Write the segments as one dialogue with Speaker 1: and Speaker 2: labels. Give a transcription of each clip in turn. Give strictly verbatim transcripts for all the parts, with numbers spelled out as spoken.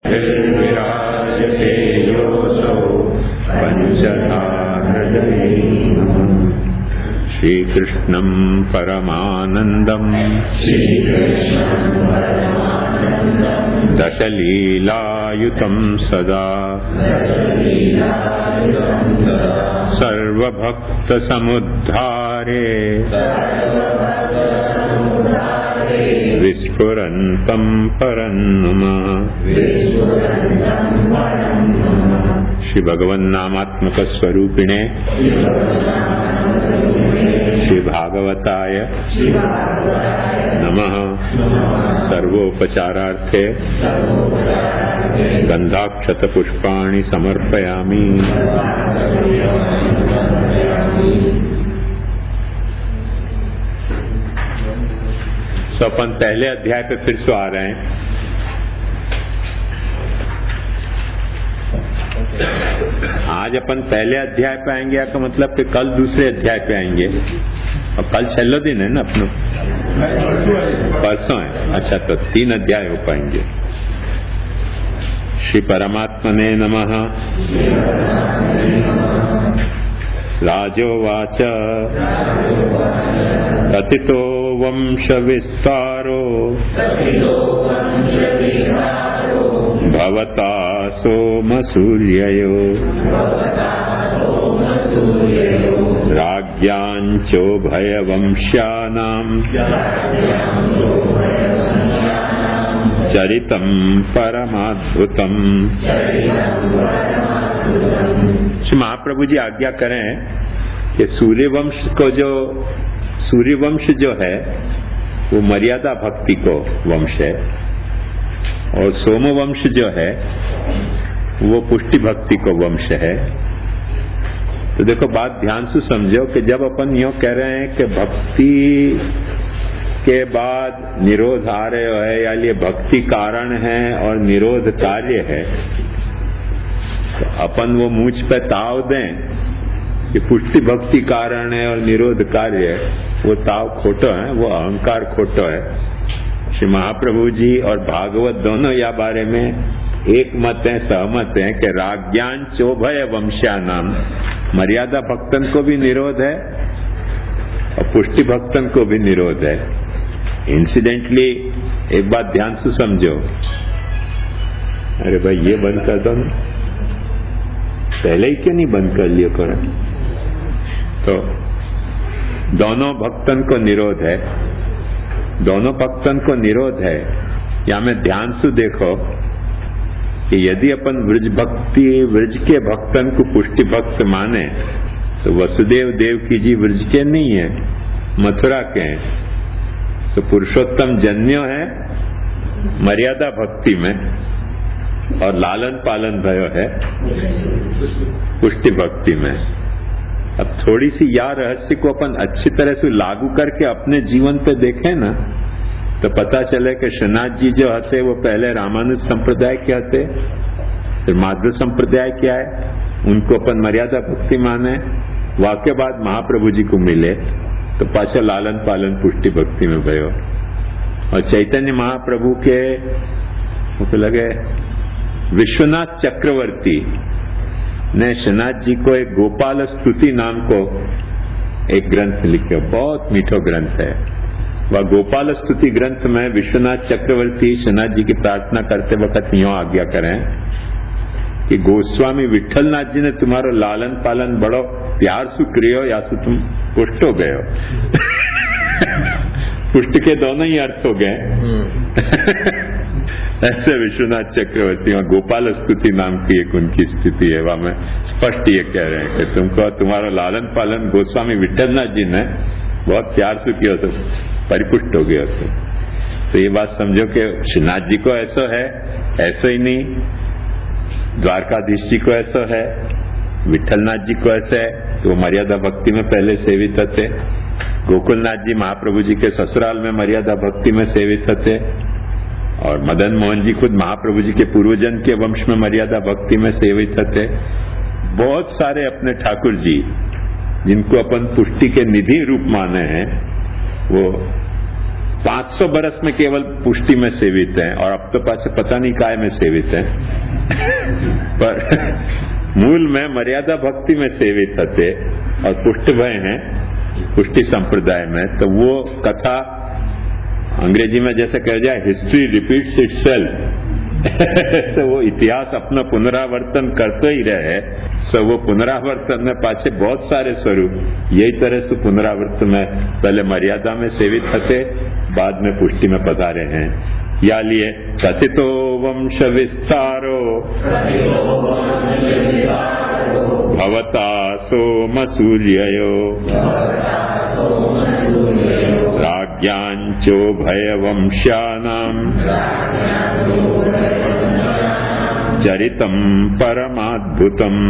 Speaker 1: विराजते योऽसौ पञ्चधा हृदये। श्रीकृष्णं परमानन्दं दशलीलायुतं सदा सर्वभक्तसमुद्धारे विस्फुरन्तं परन्नुमः। श्री भगवन्नामात्मक स्वरूपिणे श्री भागवताय नमः। सर्वोपचारार्थे गंधाक्षत पुष्पाणि समर्पयामि। तो अपन पहले अध्याय पे फिर से आ रहे हैं। आज अपन पहले अध्याय पे आएंगे या का मतलब कि कल दूसरे अध्याय पे आएंगे। और कल छेल्लो दिन है ना अपनो, परसों है। अच्छा, तो तीन अध्याय हो पाएंगे। श्री परमात्मने नमः। राजोवाच कथितो वंश विस्तारो भवता सोमसूर्ययो राज्ञाञ्चोभयवंश्यानाम् चरितं परमाद्भुतम्। श्री महाप्रभु जी आज्ञा करें कि सूर्यवंश को जो सूर्यवंश जो है वो मर्यादा भक्ति को वंश है, और सोमवंश जो है वो पुष्टि भक्ति को वंश है। तो देखो, बात ध्यान से समझो कि जब अपन यूं कह रहे हैं कि भक्ति के बाद निरोध आ रहे है, या ये भक्ति कारण है और निरोध कार्य है, तो अपन वो मुझ पे ताव दें कि पुष्टि भक्ति कारण है और निरोध कार्य है, वो ताव खोटो है, वो अहंकार खोटो है। श्री महाप्रभु जी और भागवत दोनों या बारे में एक मत है, सहमत है कि राज्ञान चोभय वंश्यानाम, मर्यादा भक्तन को भी निरोध है और पुष्टि भक्तन को भी निरोध है। इंसिडेंटली एक बात ध्यान से समझो। अरे भाई, ये बंद कर दो ना, पहले ही क्यों नहीं बंद कर लिया करो। तो दोनों भक्तन को निरोध है, दोनों भक्तन को निरोध है। या में ध्यान से देखो कि यदि अपन व्रज भक्ति व्रज के भक्तन को पुष्टि भक्त माने तो वसुदेव देवकी जी व्रज के नहीं है, मथुरा के हैं। तो पुरुषोत्तम जन्यो है मर्यादा भक्ति में, और लालन पालन भयो है पुष्टि भक्ति में। अब थोड़ी सी या रहस्य को अपन अच्छी तरह से लागू करके अपने जीवन पे देखें ना, तो पता चले कि श्रीनाथ जी जो हते वो पहले रामानुज संप्रदाय के हते, फिर माधव संप्रदाय के आए, उनको अपन मर्यादा भक्ति माने, वाके बाद महाप्रभु जी को मिले तो पाछा लालन पालन पुष्टि भक्ति में भयो। और चैतन्य महाप्रभु के मुझे लगे विश्वनाथ चक्रवर्ती ने श्रीनाथ जी को एक गोपाल स्तुति नाम को एक ग्रंथ लिखे, बहुत मीठो ग्रंथ है। वह गोपाल स्तुति ग्रंथ में विश्वनाथ चक्रवर्ती श्रीनाथ जी की प्रार्थना करते वक्त यूं आज्ञा करें कि गोस्वामी विठलनाथ जी ने तुम्हारो लालन पालन बड़ो प्यार से करियो, या से तुम पुष्ट हो गए हो। पुष्ट के दोनों ही अर्थ हो गए। ऐसे विश्वनाथ चक्रवर्ती और गोपाल स्तुति नाम की एक उनकी स्थिति है, वह में स्पष्ट ये कह रहे हैं कि तुमको तुम्हारा लालन पालन गोस्वामी विठलनाथ जी ने बहुत प्यार से किया, तो परिपुष्ट हो गया। तो, तो ये बात समझो कि श्रीनाथ जी को ऐसा है, ऐसा ही नहीं द्वारकाधीश जी को ऐसा है, विठलनाथ जी को ऐसा है, तो वो मर्यादा भक्ति में पहले सेवित थे। गोकुलनाथ जी महाप्रभु जी के ससुराल में मर्यादा भक्ति में सेवित थे, और मदन मोहन जी खुद महाप्रभु जी के पूर्वजन के वंश में मर्यादा भक्ति में सेवित थे। बहुत सारे अपने ठाकुर जी जिनको अपन पुष्टि के निधि रूप माने हैं, वो पांच सौ बरस में केवल पुष्टि में सेवित हैं और अब तो पास पता नहीं काय में सेवित हैं पर मूल में मर्यादा भक्ति में सेवित थे और पुष्ट भय हैं पुष्टि संप्रदाय में। तो वो कथा अंग्रेजी में जैसे कहा जाए हिस्ट्री रिपीट्स इटसेल्फ तो वो इतिहास अपना पुनरावर्तन करते ही रहे। सो वो पुनरावर्तन में पाछे बहुत सारे स्वरूप यही तरह से पुनरावर्तन में पहले मर्यादा में सेवित थे बाद में पुष्टि में पधारे हैं। या लिए कथितो वंश विस्तारो भवता सोमसूर्ययो राज्ञांचो भयवंश्यानाम् चरितम परमाद्भुतम।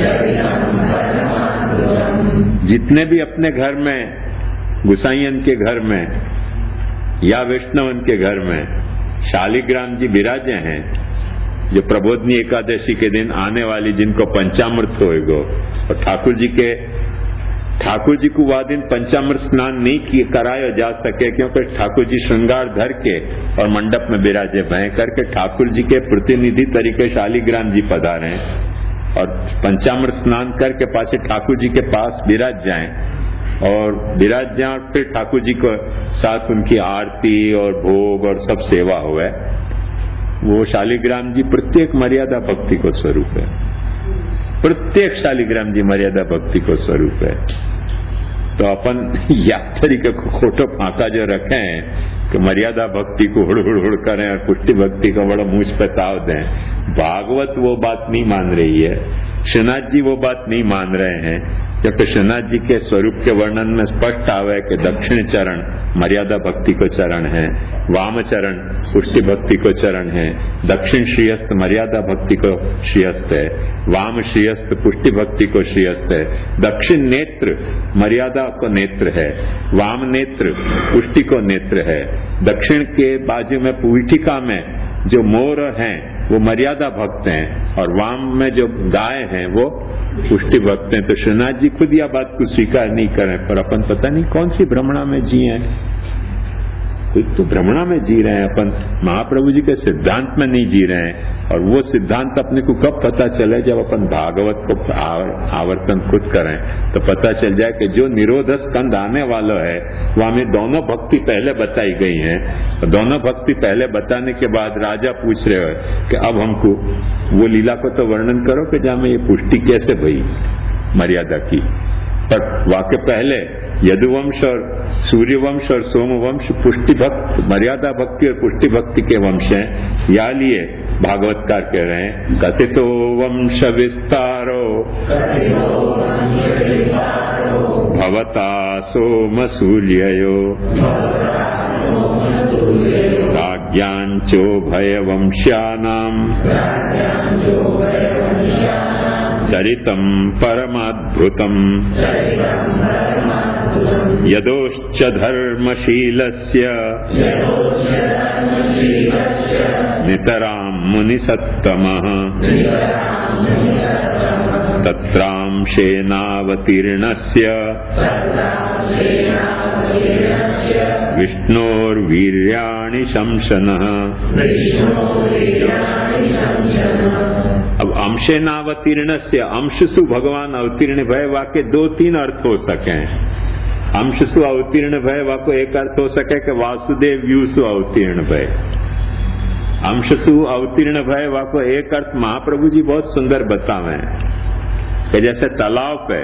Speaker 1: जितने भी अपने घर में गुसाईयन के घर में या वैष्णवन के घर में शालिग्राम जी विराजे हैं जो प्रबोधनी एकादशी के दिन आने वाली जिनको पंचामृत होएगो और ठाकुर जी के ठाकुर जी को वह दिन पंचामृत स्नान नहीं कराया जा सके क्योंकि ठाकुर जी श्रृंगार धर के और मंडप में विराजे भय करके ठाकुर जी के प्रतिनिधि तरीके शालिग्राम जी पधारे और पंचामृत स्नान करके पाछे ठाकुर जी के पास विराज जाएं और विराज जाए और फिर ठाकुर जी को साथ उनकी आरती और भोग और सब सेवा हुए। वो शालिग्राम जी प्रत्येक मर्यादा भक्ति को स्वरूप है। प्रत्येक शालिग्राम जी मर्यादा भक्ति को स्वरूप है। तो अपन या तरीके को खोटो फांका जो रखे हैं कि मर्यादा भक्ति को हुड़ हुड़ हुड़ करें और पुष्टि भक्ति को बड़ा मुझ पे ताव दें। भागवत वो बात नहीं मान रही है, श्रीनाथ जी वो बात नहीं मान रहे हैं। जबकि श्रीनाथ जी के स्वरूप के वर्णन में स्पष्ट आवे कि दक्षिण चरण मर्यादा भक्ति को चरण है, वाम चरण पुष्टि भक्ति को चरण है, दक्षिण श्रीयस्त मर्यादा भक्ति को श्रीयस्त है, वाम श्रीयस्त पुष्टि भक्ति को श्रीयस्त है, दक्षिण नेत्र मर्यादा को नेत्र है, वाम नेत्र पुष्टि को नेत्र है, दक्षिण के बाजू में पीठिका में जो मोर हैं वो मर्यादा भक्त हैं और वाम में जो गाय हैं वो पुष्टि भक्त हैं। तो श्रीनाथ जी खुद यह बात को स्वीकार नहीं करें पर अपन पता नहीं कौन सी भ्रमणा में जिए, खुद तो भ्रमणा में जी रहे हैं, अपन महाप्रभु जी के सिद्धांत में नहीं जी रहे हैं। और वो सिद्धांत अपने को कब पता चले जब अपन भागवत को आवर्तन खुद करें तो पता चल जाए कि जो निरोध स्कंद आने वाला है वहां में दोनों भक्ति पहले बताई गई हैं। तो दोनों भक्ति पहले बताने के बाद राजा पूछ रहे हो कि अब हमको वो लीला को तो वर्णन करो कि जहां में ये पुष्टि कैसे भई मर्यादा की। पर वाक्य पहले यदुवंश और सूर्यवंश और सोमवंश पुष्टि भक्त मर्यादा भक्ति और पुष्टि भक्ति के वंश हैं। या लिए भागवतकार कह रहे हैं कथितो वंश विस्तारो भवता सोम सूर्ययो राज्ञांचो भयवंश्यानाम् चरितम परमाद्भुतम् यदोश्च धर्मशीलस्य नितरां मुनिसत्तमः तत्रांशेनावतीर्णस्य विष्णोर्वीर्याणि शंसनः। अब अंशेनावतीर्णस्य अंशसु भगवान अवतीर्ण भय वाके दो तीन अर्थ हो सके। अंशसु अवतीर्ण भय वाको एक अर्थ हो सके कि वासुदेव युसु अवतीर्ण भय। अंशसु अवतीर्ण भय वाको एक अर्थ महाप्रभु जी बहुत सुंदर बतावे कि जैसे तालाब पे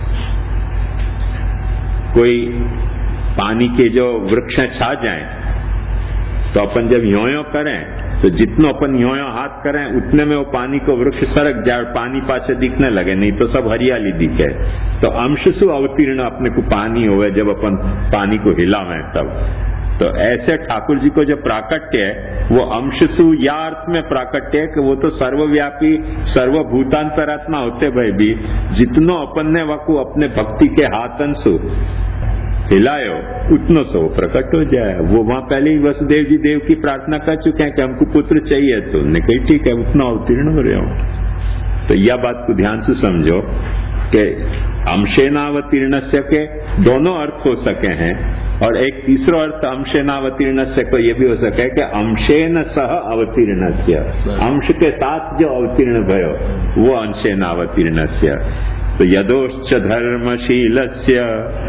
Speaker 1: कोई पानी के जो वृक्ष छा जाएं तो अपन जब यों यों करें तो जितना अपन यों यों हाथ करें उतने में वो पानी को वृक्ष सरक जाए और पानी पासे दिखने लगे, नहीं तो सब हरियाली दिखे। तो अंशसु अवतीर्ण अपने को पानी होवे जब अपन पानी को हिलावें तब। तो ऐसे ठाकुर जी को जो प्राकट्य है वो अंशसु या अर्थ में प्राकट्य है कि वो तो सर्वव्यापी सर्वभूतांतरात्मा होते भाई भी जितनो अपन ने वाकू अपने भक्ति के हाथन सु हिलायो उतनो सो प्रकट हो जाए। वो वहां पहले ही वसुदेव जी देव की प्रार्थना कर चुके हैं कि हमको पुत्र चाहिए, तो उन्होंने कही ठीक है उतना अवतीर्ण हो रहे हो। तो यह बात को ध्यान से समझो कि अंशेनावतीर्ण के दोनों अर्थ हो सके हैं। और एक तीसरा अर्थ अंशेनावतीर्ण से को ये भी हो सके कि अंशेन सह अवतीर्ण से, अंश के साथ जो अवतीर्ण भयो वो अंशेनावतीर्ण से। तो यदोश्च धर्मशीलस्य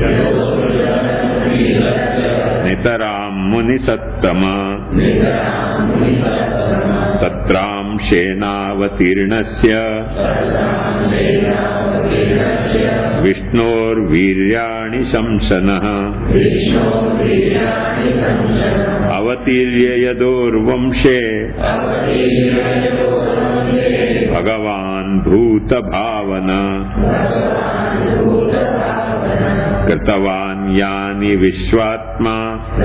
Speaker 1: नितराम मुनिसत्तम तत्रांशेनावतीर्णस्य विष्णोर्वीर्याणि शंसनः अवतीर्य यदोर्वंशे भगवान् भूतभावना कृतवान् यानि विश्वात्मा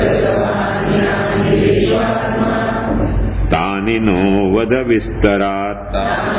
Speaker 1: तानि नो वद विस्तरात्।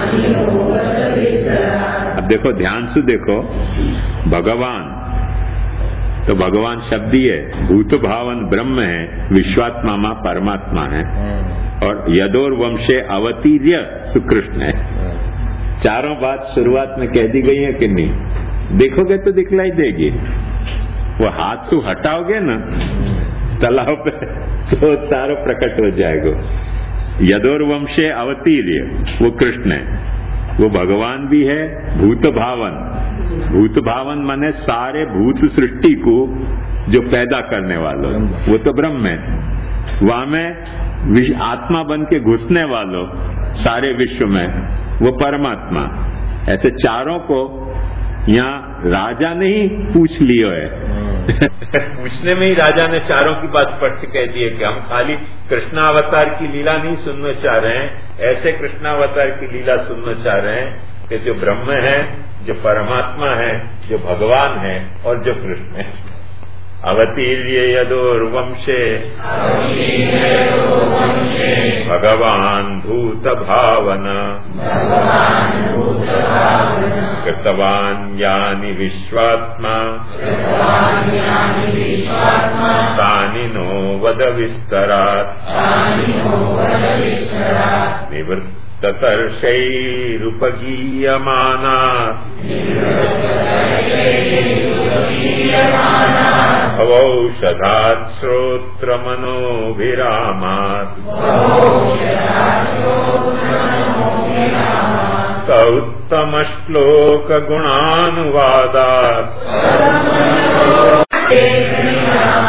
Speaker 1: अब देखो, ध्यान से देखो, भगवान तो भगवान शब्द ही है, भूत भावन ब्रह्म है, विश्वात्मा मां परमात्मा है, और यदोर वंशे अवतीर्य सुकृष्ण है। चारों बात शुरुआत में कह दी गई है कि नहीं? देखोगे तो दिखलाई देगी। वो हाथ से हटाओगे ना तालाब पे तो सारा प्रकट हो जाएगा। यदोर वंशे अवतीर्य वो कृष्ण है, वो भगवान भी है, भूत भावन। भूत भावन माने सारे भूत सृष्टि को जो पैदा करने वालों, वो तो ब्रह्म है। वहां में आत्मा बन के घुसने वालों सारे विश्व में, वो परमात्मा। ऐसे चारों को यहाँ राजा ने ही पूछ लियो है। पूछने में ही राजा ने चारों की बात स्पष्ट कह दी है कि हम खाली कृष्णावतार की लीला नहीं सुनना चाह रहे हैं, ऐसे कृष्णावतार की लीला सुनना चाह रहे हैं कि जो ब्रह्म है, जो परमात्मा है, जो भगवान है और जो कृष्ण है। अवतीर्य यदोर्वंशे भगवान भूत भावना कृतवान् यानि विश्वात्मा तानि नो वद विस्तरात्। निवृत्ततर्षैरुपगीयमानात् अवौषधात् श्रोत्रमनोभिरामात् स उत्तमश्लोकगुणानुवादात्